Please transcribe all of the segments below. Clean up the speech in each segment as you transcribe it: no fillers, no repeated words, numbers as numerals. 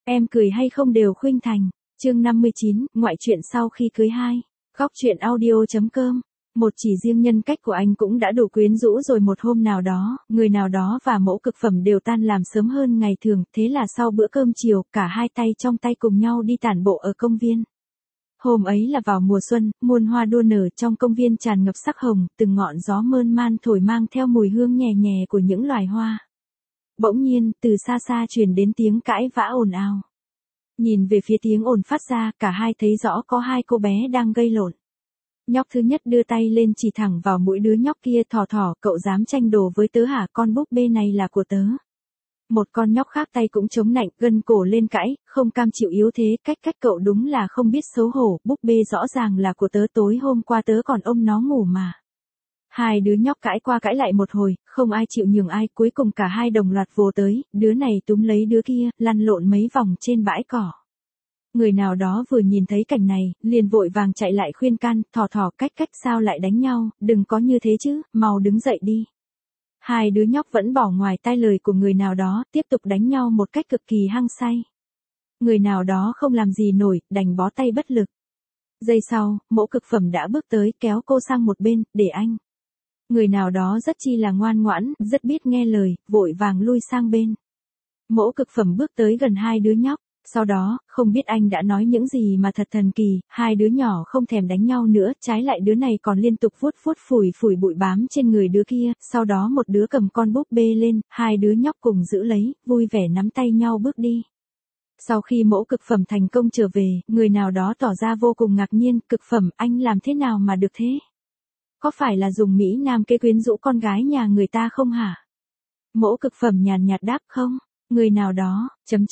em cười hay không đều khuynh thành. Chương 59, ngoại truyện sau khi cưới 2. Góc truyện audio.com. Một chỉ riêng nhân cách của anh cũng đã đủ quyến rũ rồi. Một hôm nào đó, người nào đó và Mẫu Cực Phẩm đều tan làm sớm hơn ngày thường, thế là sau bữa cơm chiều, cả hai tay trong tay cùng nhau đi tản bộ ở công viên. Hôm ấy là vào mùa xuân, muôn hoa đua nở, trong công viên tràn ngập sắc hồng, từng ngọn gió mơn man thổi mang theo mùi hương nhẹ nhẹ của những loài hoa. Bỗng nhiên, từ xa xa truyền đến tiếng cãi vã ồn ào. Nhìn về phía tiếng ồn phát ra, cả hai thấy rõ có hai cô bé đang gây lộn. Nhóc thứ nhất đưa tay lên chỉ thẳng vào mũi đứa nhóc kia, thỏ, cậu dám tranh đồ với tớ hả, con búp bê này là của tớ. Một con nhóc khác tay cũng chống nạnh, gân cổ lên cãi, không cam chịu yếu thế, cách cậu đúng là không biết xấu hổ, búp bê rõ ràng là của tớ, tối hôm qua tớ còn ôm nó ngủ mà. Hai đứa nhóc cãi qua cãi lại một hồi, không ai chịu nhường ai, cuối cùng cả hai đồng loạt vồ tới, đứa này túm lấy đứa kia, lăn lộn mấy vòng trên bãi cỏ. Người nào đó vừa nhìn thấy cảnh này, liền vội vàng chạy lại khuyên can, thỏ, cách sao lại đánh nhau, đừng có như thế chứ, mau đứng dậy đi. Hai đứa nhóc vẫn bỏ ngoài tai lời của người nào đó, tiếp tục đánh nhau một cách cực kỳ hăng say. Người nào đó không làm gì nổi, đành bó tay bất lực. Giây sau, Mẫu Cực Phẩm đã bước tới, kéo cô sang một bên, để anh. Người nào đó rất chi là ngoan ngoãn, rất biết nghe lời, vội vàng lui sang bên. Mẫu Cực Phẩm bước tới gần hai đứa nhóc. Sau đó, không biết anh đã nói những gì mà thật thần kỳ, hai đứa nhỏ không thèm đánh nhau nữa, trái lại đứa này còn liên tục vuốt phủi bụi bám trên người đứa kia, sau đó một đứa cầm con búp bê lên, hai đứa nhóc cùng giữ lấy, vui vẻ nắm tay nhau bước đi. Sau khi Mẫu Cực Phẩm thành công trở về, người nào đó tỏ ra vô cùng ngạc nhiên, Cực Phẩm, anh làm thế nào mà được thế? Có phải là dùng Mỹ Nam kế quyến rũ con gái nhà người ta không hả? Mẫu Cực Phẩm nhàn nhạt đáp không. Người nào đó,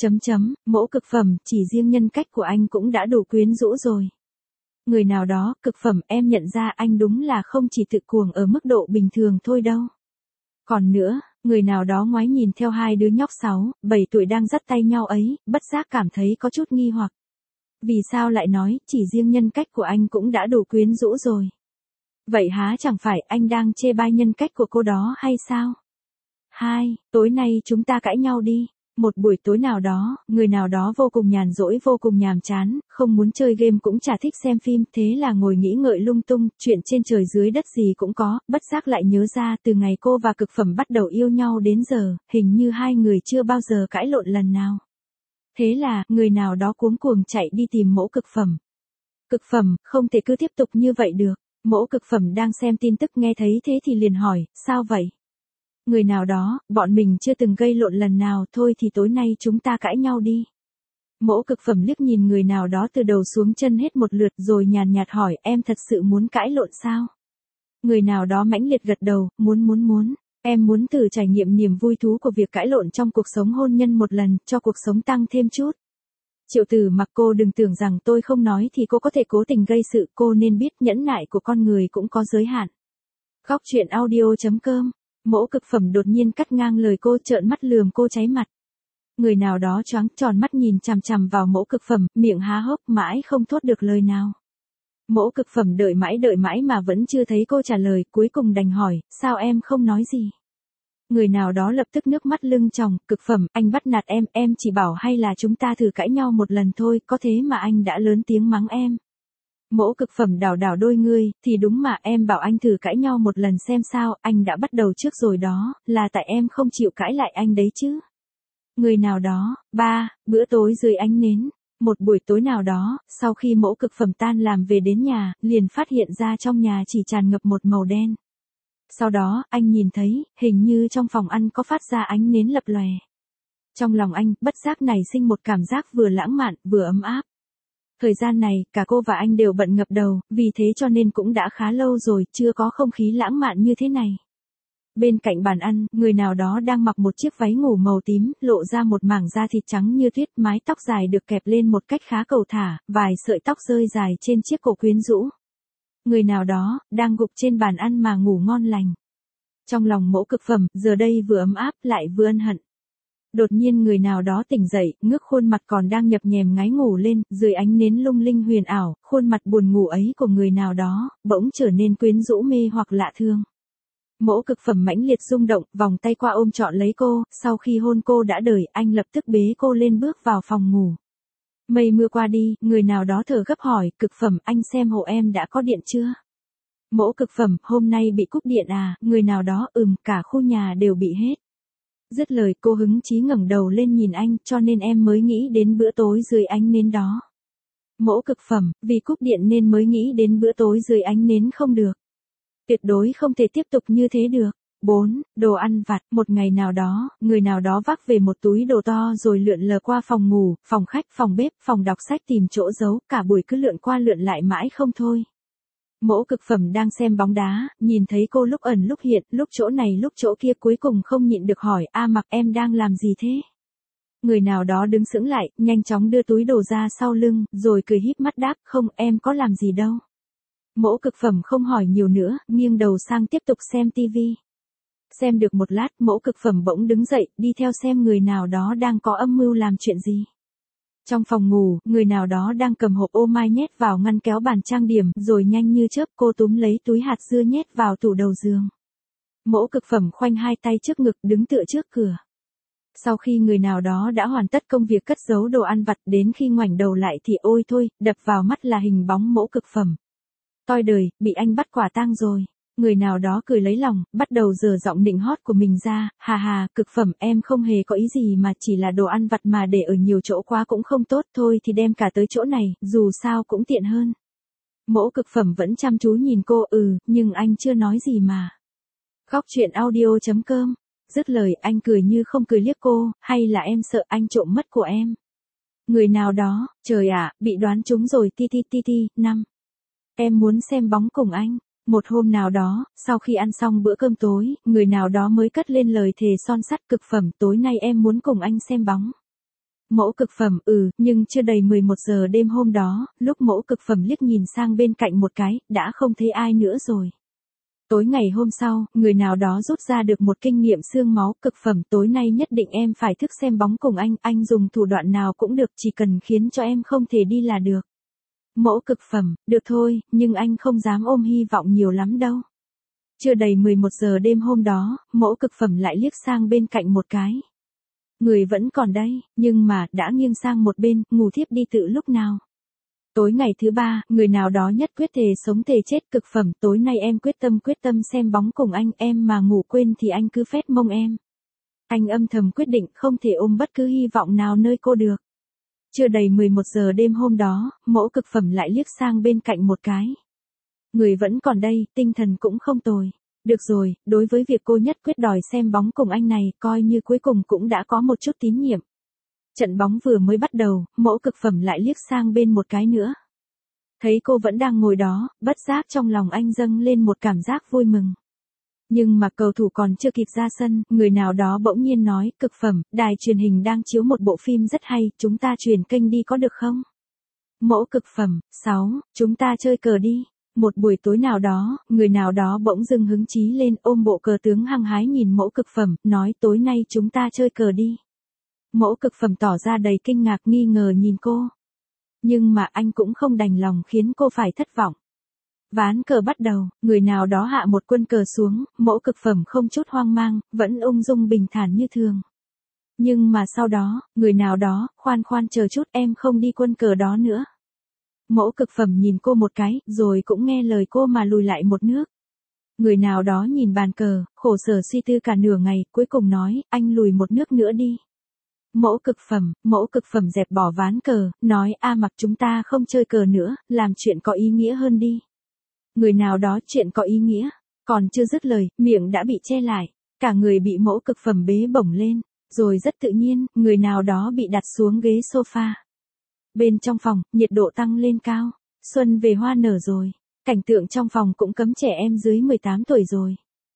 Mẫu Cực Phẩm, chỉ riêng nhân cách của anh cũng đã đủ quyến rũ rồi. Người nào đó, Cực Phẩm, em nhận ra anh đúng là không chỉ tự cuồng ở mức độ bình thường thôi đâu. Còn nữa, người nào đó ngoái nhìn theo hai đứa nhóc 6, 7 tuổi đang dắt tay nhau ấy, bất giác cảm thấy có chút nghi hoặc. Vì sao lại nói, chỉ riêng nhân cách của anh cũng đã đủ quyến rũ rồi. Vậy há chẳng phải anh đang chê bai nhân cách của cô đó hay sao? 2. Tối nay chúng ta cãi nhau đi. Một buổi tối nào đó, người nào đó vô cùng nhàn rỗi, vô cùng nhàm chán, không muốn chơi game cũng chả thích xem phim, thế là ngồi nghĩ ngợi lung tung, chuyện trên trời dưới đất gì cũng có, bất giác lại nhớ ra từ ngày cô và Cực Phẩm bắt đầu yêu nhau đến giờ, hình như hai người chưa bao giờ cãi lộn lần nào. Thế là, người nào đó cuống cuồng chạy đi tìm Mẫu Cực Phẩm. Cực Phẩm, không thể cứ tiếp tục như vậy được. Mẫu Cực Phẩm đang xem tin tức nghe thấy thế thì liền hỏi, sao vậy? Người nào đó, bọn mình chưa từng gây lộn lần nào, thôi thì tối nay chúng ta cãi nhau đi. Mẫu Cực Phẩm liếc nhìn người nào đó từ đầu xuống chân hết một lượt rồi nhàn nhạt hỏi, em thật sự muốn cãi lộn sao? Người nào đó mãnh liệt gật đầu, muốn. Em muốn thử trải nghiệm niềm vui thú của việc cãi lộn trong cuộc sống hôn nhân một lần, cho cuộc sống tăng thêm chút. Triệu Tử Mặc, cô đừng tưởng rằng tôi không nói thì cô có thể cố tình gây sự, cô nên biết nhẫn nại của con người cũng có giới hạn. Góc truyện audio.com. Mẫu Cực Phẩm đột nhiên cắt ngang lời cô, trợn mắt lườm cô cháy mặt. Người nào đó choáng tròn mắt nhìn chằm chằm vào Mẫu Cực Phẩm, miệng há hốc mãi không thốt được lời nào. Mẫu Cực Phẩm đợi mãi mà vẫn chưa thấy cô trả lời, cuối cùng đành hỏi, sao em không nói gì? Người nào đó lập tức nước mắt lưng tròng, Cực Phẩm, anh bắt nạt em chỉ bảo hay là chúng ta thử cãi nhau một lần thôi, có thế mà anh đã lớn tiếng mắng em. Mẫu Cực Phẩm đảo đôi ngươi, thì đúng mà, em bảo anh thử cãi nhau một lần xem sao, anh đã bắt đầu trước rồi đó, là tại em không chịu cãi lại anh đấy chứ. Người nào đó, 3, bữa tối dưới ánh nến. Một buổi tối nào đó, sau khi Mẫu Cực Phẩm tan làm về đến nhà, liền phát hiện ra trong nhà chỉ tràn ngập một màu đen. Sau đó, anh nhìn thấy, hình như trong phòng ăn có phát ra ánh nến lập lòe. Trong lòng anh, bất giác nảy sinh một cảm giác vừa lãng mạn, vừa ấm áp. Thời gian này, cả cô và anh đều bận ngập đầu, vì thế cho nên cũng đã khá lâu rồi, chưa có không khí lãng mạn như thế này. Bên cạnh bàn ăn, người nào đó đang mặc một chiếc váy ngủ màu tím, lộ ra một mảng da thịt trắng như tuyết, mái tóc dài được kẹp lên một cách khá cầu thả, vài sợi tóc rơi dài trên chiếc cổ quyến rũ. Người nào đó, đang gục trên bàn ăn mà ngủ ngon lành. Trong lòng Mẫu Cực Phẩm, giờ đây vừa ấm áp, lại vừa ân hận. Đột nhiên người nào đó tỉnh dậy, ngước khuôn mặt còn đang nhập nhèm ngáy ngủ lên, dưới ánh nến lung linh huyền ảo, khuôn mặt buồn ngủ ấy của người nào đó, bỗng trở nên quyến rũ mê hoặc lạ thương. Mẫu cực phẩm mãnh liệt rung động, vòng tay qua ôm trọn lấy cô, sau khi hôn cô đã đời, anh lập tức bế cô lên bước vào phòng ngủ. Mây mưa qua đi, người nào đó thở gấp hỏi, cực phẩm, anh xem hộ em đã có điện chưa? Mẫu cực phẩm, hôm nay bị cúp điện à, người nào đó, cả khu nhà đều bị hết. Dứt lời cô hứng chí ngẩng đầu lên nhìn anh, cho nên em mới nghĩ đến bữa tối dưới ánh nến đó. Mẫu cực phẩm, vì cúp điện nên mới nghĩ đến bữa tối dưới ánh nến không được. Tuyệt đối không thể tiếp tục như thế được. 4. Đồ ăn vặt. Một ngày nào đó, người nào đó vác về một túi đồ to rồi lượn lờ qua phòng ngủ, phòng khách, phòng bếp, phòng đọc sách tìm chỗ giấu, cả buổi cứ lượn qua lượn lại mãi không thôi. Mẫu cực phẩm đang xem bóng đá, nhìn thấy cô lúc ẩn lúc hiện, lúc chỗ này lúc chỗ kia, cuối cùng không nhịn được hỏi, Mặc em đang làm gì thế? Người nào đó đứng sững lại, nhanh chóng đưa túi đồ ra sau lưng, rồi cười híp mắt đáp, không, em có làm gì đâu. Mẫu cực phẩm không hỏi nhiều nữa, nghiêng đầu sang tiếp tục xem tivi. Xem được một lát, mẫu cực phẩm bỗng đứng dậy, đi theo xem người nào đó đang có âm mưu làm chuyện gì. Trong phòng ngủ, người nào đó đang cầm hộp ô mai nhét vào ngăn kéo bàn trang điểm, rồi nhanh như chớp cô túm lấy túi hạt dưa nhét vào tủ đầu giường. Mẫu cực phẩm khoanh hai tay trước ngực đứng tựa trước cửa. Sau khi người nào đó đã hoàn tất công việc cất giấu đồ ăn vặt, đến khi ngoảnh đầu lại thì ôi thôi, đập vào mắt là hình bóng mẫu cực phẩm. Toi đời, bị anh bắt quả tang rồi. Người nào đó cười lấy lòng, bắt đầu giở giọng nịnh hót của mình ra, hà hà, cực phẩm, em không hề có ý gì mà chỉ là đồ ăn vặt mà để ở nhiều chỗ quá cũng không tốt, thôi thì đem cả tới chỗ này, dù sao cũng tiện hơn. Mẫu cực phẩm vẫn chăm chú nhìn cô, nhưng anh chưa nói gì mà. Khóc chuyện audio.com. Dứt lời anh cười như không cười liếc cô, hay là em sợ anh trộm mất của em? Người nào đó, trời ạ, bị đoán trúng rồi, ti. 5. Em muốn xem bóng cùng anh. Một hôm nào đó, sau khi ăn xong bữa cơm tối, người nào đó mới cất lên lời thề son sắt, cực phẩm, tối nay em muốn cùng anh xem bóng. Mẫu cực phẩm, nhưng chưa đầy 11 giờ đêm hôm đó, lúc mẫu cực phẩm liếc nhìn sang bên cạnh một cái, đã không thấy ai nữa rồi. Tối ngày hôm sau, người nào đó rút ra được một kinh nghiệm xương máu, cực phẩm, tối nay nhất định em phải thức xem bóng cùng anh dùng thủ đoạn nào cũng được, chỉ cần khiến cho em không thể đi là được. Mẫu cực phẩm, được thôi, nhưng anh không dám ôm hy vọng nhiều lắm đâu. Chưa đầy 11 giờ đêm hôm đó, mẫu cực phẩm lại liếc sang bên cạnh một cái. Người vẫn còn đây, nhưng mà, đã nghiêng sang một bên, ngủ thiếp đi tự lúc nào. Tối ngày thứ 3, người nào đó nhất quyết thề sống thề chết, cực phẩm, tối nay em quyết tâm xem bóng cùng anh, em mà ngủ quên thì anh cứ phét mông em. Anh âm thầm quyết định không thể ôm bất cứ hy vọng nào nơi cô được. Chưa đầy 11 giờ đêm hôm đó, mẫu cực phẩm lại liếc sang bên cạnh một cái. Người vẫn còn đây, tinh thần cũng không tồi. Được rồi, đối với việc cô nhất quyết đòi xem bóng cùng anh này, coi như cuối cùng cũng đã có một chút tín nhiệm. Trận bóng vừa mới bắt đầu, mẫu cực phẩm lại liếc sang bên một cái nữa. Thấy cô vẫn đang ngồi đó, bất giác trong lòng anh dâng lên một cảm giác vui mừng. Nhưng mà cầu thủ còn chưa kịp ra sân, người nào đó bỗng nhiên nói, cực phẩm, đài truyền hình đang chiếu một bộ phim rất hay, chúng ta chuyển kênh đi có được không? Mẫu cực phẩm, 6, chúng ta chơi cờ đi. Một buổi tối nào đó, người nào đó bỗng dưng hứng chí lên, ôm bộ cờ tướng hăng hái nhìn mẫu cực phẩm, nói tối nay chúng ta chơi cờ đi. Mẫu cực phẩm tỏ ra đầy kinh ngạc nghi ngờ nhìn cô. Nhưng mà anh cũng không đành lòng khiến cô phải thất vọng. Ván cờ bắt đầu, người nào đó hạ một quân cờ xuống, mẫu cực phẩm không chút hoang mang, vẫn ung dung bình thản như thường. Nhưng mà sau đó, người nào đó, khoan chờ chút, em không đi quân cờ đó nữa. Mẫu cực phẩm nhìn cô một cái, rồi cũng nghe lời cô mà lùi lại một nước. Người nào đó nhìn bàn cờ, khổ sở suy tư cả nửa ngày, cuối cùng nói, anh lùi một nước nữa đi. Mẫu cực phẩm dẹp bỏ ván cờ, nói, Mặc chúng ta không chơi cờ nữa, làm chuyện có ý nghĩa hơn đi. Người nào đó chuyện có ý nghĩa, còn chưa dứt lời, miệng đã bị che lại, cả người bị mẫu cực phẩm bế bổng lên, rồi rất tự nhiên, người nào đó bị đặt xuống ghế sofa. Bên trong phòng, nhiệt độ tăng lên cao, xuân về hoa nở rồi, cảnh tượng trong phòng cũng cấm trẻ em dưới 18 tuổi rồi.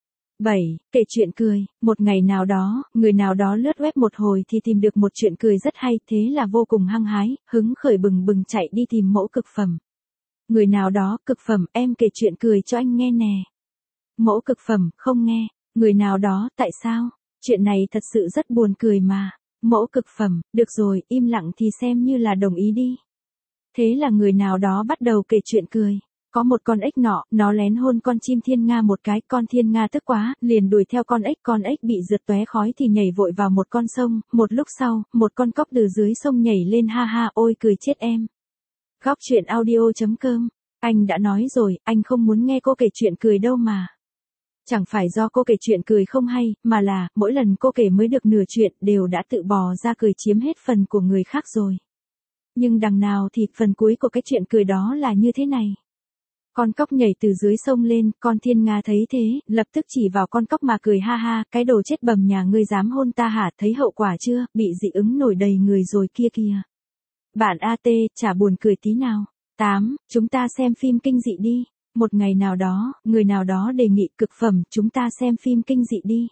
7. Kể chuyện cười. Một ngày nào đó, người nào đó lướt web một hồi thì tìm được một chuyện cười rất hay, thế là vô cùng hăng hái, hứng khởi bừng chạy đi tìm mẫu cực phẩm. Người nào đó, cực phẩm, em kể chuyện cười cho anh nghe nè. Mẫu cực phẩm, không nghe. Người nào đó, tại sao? Chuyện này thật sự rất buồn cười mà. Mẫu cực phẩm, được rồi, im lặng thì xem như là đồng ý đi. Thế là người nào đó bắt đầu kể chuyện cười. Có một con ếch nọ, nó lén hôn con chim thiên nga một cái, con thiên nga tức quá, liền đuổi theo con ếch bị rượt tóe khói thì nhảy vội vào một con sông, một lúc sau, một con cóc từ dưới sông nhảy lên ha ha ôi cười chết em. Góc truyện audio.com, anh đã nói rồi, anh không muốn nghe cô kể chuyện cười đâu mà. Chẳng phải do cô kể chuyện cười không hay, mà là, mỗi lần cô kể mới được nửa chuyện đều đã tự bò ra cười chiếm hết phần của người khác rồi. Nhưng đằng nào thì phần cuối của cái chuyện cười đó là như thế này. Con cóc nhảy từ dưới sông lên, con thiên nga thấy thế, lập tức chỉ vào con cóc mà cười ha ha, cái đồ chết bầm nhà ngươi dám hôn ta hả, thấy hậu quả chưa, bị dị ứng nổi đầy người rồi kia kìa. Bạn AT, chả buồn cười tí nào. 8. Chúng ta xem phim kinh dị đi. Một ngày nào đó, người nào đó đề nghị cực phẩm, chúng ta xem phim kinh dị đi.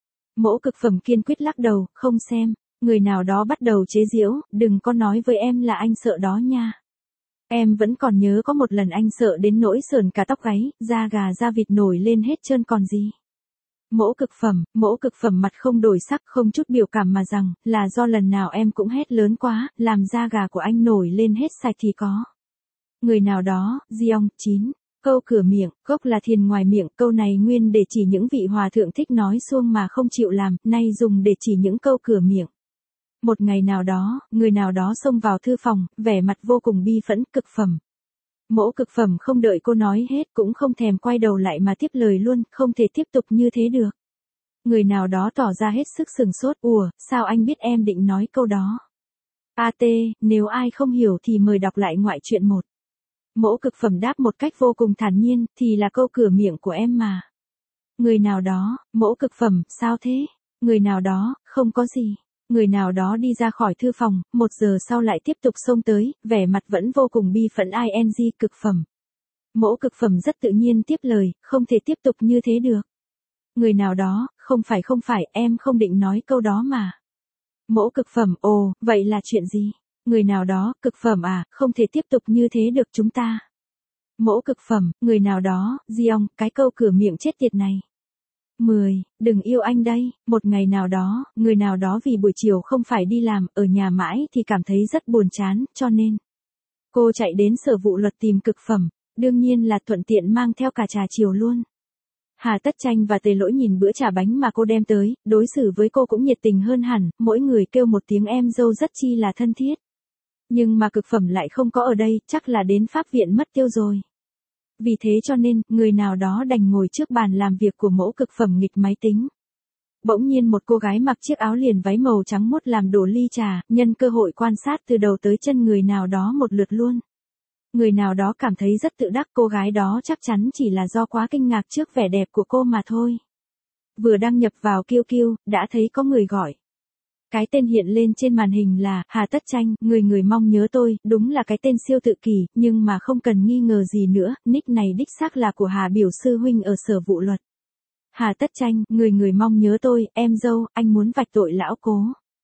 Mỗ cực phẩm kiên quyết lắc đầu, không xem. Người nào đó bắt đầu chế giễu, đừng có nói với em là anh sợ đó nha. Em vẫn còn nhớ có một lần anh sợ đến nỗi sởn cả tóc gáy, da gà da vịt nổi lên hết trơn còn gì. Mỗ cực phẩm mặt không đổi sắc không chút biểu cảm mà rằng, là do lần nào em cũng hét lớn quá, làm da gà của anh nổi lên hết sạch thì có. Người nào đó, Giong, 9. Câu cửa miệng, gốc là thiền ngoài miệng, câu này nguyên để chỉ những vị hòa thượng thích nói suông mà không chịu làm, nay dùng để chỉ những câu cửa miệng. Một ngày nào đó, người nào đó xông vào thư phòng, vẻ mặt vô cùng bi phẫn, cực phẩm. Mỗ cực phẩm không đợi cô nói hết cũng không thèm quay đầu lại mà tiếp lời luôn, không thể tiếp tục như thế được. Người nào đó tỏ ra hết sức sừng sốt, ủa, sao anh biết em định nói câu đó? AT, nếu ai không hiểu thì mời đọc lại ngoại truyện 1. Mỗ cực phẩm đáp một cách vô cùng thản nhiên, thì là câu cửa miệng của em mà. Người nào đó, mỗ cực phẩm, sao thế? Người nào đó, không có gì. Người nào đó đi ra khỏi thư phòng, 1 giờ sau lại tiếp tục xông tới, vẻ mặt vẫn vô cùng bi phẫn ing cực phẩm. Mỗ cực phẩm rất tự nhiên tiếp lời, không thể tiếp tục như thế được. Người nào đó, không phải, em không định nói câu đó mà. Mỗ cực phẩm, ồ, vậy là chuyện gì? Người nào đó, cực phẩm à, không thể tiếp tục như thế được chúng ta. Mỗ cực phẩm, người nào đó, Giong, cái câu cửa miệng chết tiệt này. 10. Đừng yêu anh đây, một ngày nào đó, người nào đó vì buổi chiều không phải đi làm, ở nhà mãi thì cảm thấy rất buồn chán, cho nên cô chạy đến sở vụ luật tìm cực phẩm, đương nhiên là thuận tiện mang theo cả trà chiều luôn. Hà Tất Tranh và Tề Lỗi nhìn bữa trà bánh mà cô đem tới, đối xử với cô cũng nhiệt tình hơn hẳn, mỗi người kêu một tiếng em dâu rất chi là thân thiết. Nhưng mà cực phẩm lại không có ở đây, chắc là đến pháp viện mất tiêu rồi. Vì thế cho nên, người nào đó đành ngồi trước bàn làm việc của mẫu cực phẩm nghịch máy tính. Bỗng nhiên một cô gái mặc chiếc áo liền váy màu trắng mốt làm đổ ly trà, nhân cơ hội quan sát từ đầu tới chân người nào đó một lượt luôn. Người nào đó cảm thấy rất tự đắc, cô gái đó chắc chắn chỉ là do quá kinh ngạc trước vẻ đẹp của cô mà thôi. Vừa đăng nhập vào QQ, đã thấy có người gọi. Cái tên hiện lên trên màn hình là Hà Tất Tranh, người mong nhớ tôi, đúng là cái tên siêu tự kỷ, nhưng mà không cần nghi ngờ gì nữa, nick này đích xác là của Hà biểu sư huynh ở sở vụ luật. Hà Tất Tranh, người mong nhớ tôi, em dâu, anh muốn vạch tội lão cố.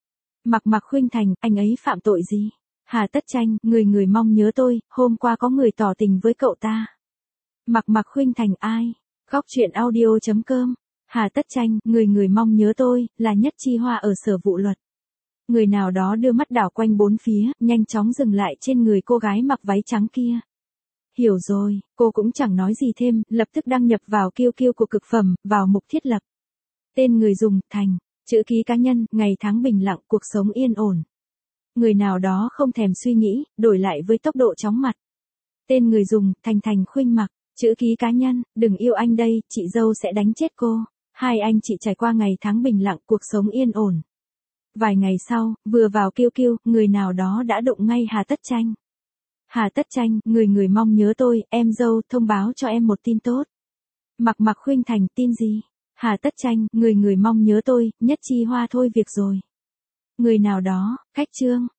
Mặc Khuynh Thành, anh ấy phạm tội gì? Hà Tất Tranh, người mong nhớ tôi, hôm qua có người tỏ tình với cậu ta. Mặc Khuynh Thành ai? Góc truyện audio.com. Hà Tất Tranh, người mong nhớ tôi, là Nhất Chi Hoa ở sở vụ luật. Người nào đó đưa mắt đảo quanh bốn phía, nhanh chóng dừng lại trên người cô gái mặc váy trắng kia. Hiểu rồi, cô cũng chẳng nói gì thêm, lập tức đăng nhập vào QQ của cực phẩm, vào mục thiết lập. Tên người dùng, Thành, chữ ký cá nhân, ngày tháng bình lặng, cuộc sống yên ổn. Người nào đó không thèm suy nghĩ, đổi lại với tốc độ chóng mặt. Tên người dùng, Thành Khuynh Mặc, chữ ký cá nhân, đừng yêu anh đây, chị dâu sẽ đánh chết cô. Hai anh chị trải qua ngày tháng bình lặng, cuộc sống yên ổn. Vài ngày sau, vừa vào QQ, người nào đó đã đụng ngay Hà Tất Tranh. Hà Tất Tranh, người mong nhớ tôi, em dâu, thông báo cho em một tin tốt. Mặc Khuynh Thành, tin gì? Hà Tất Tranh, người mong nhớ tôi, Nhất Chi Hoa thôi việc rồi. Người nào đó, khách trương.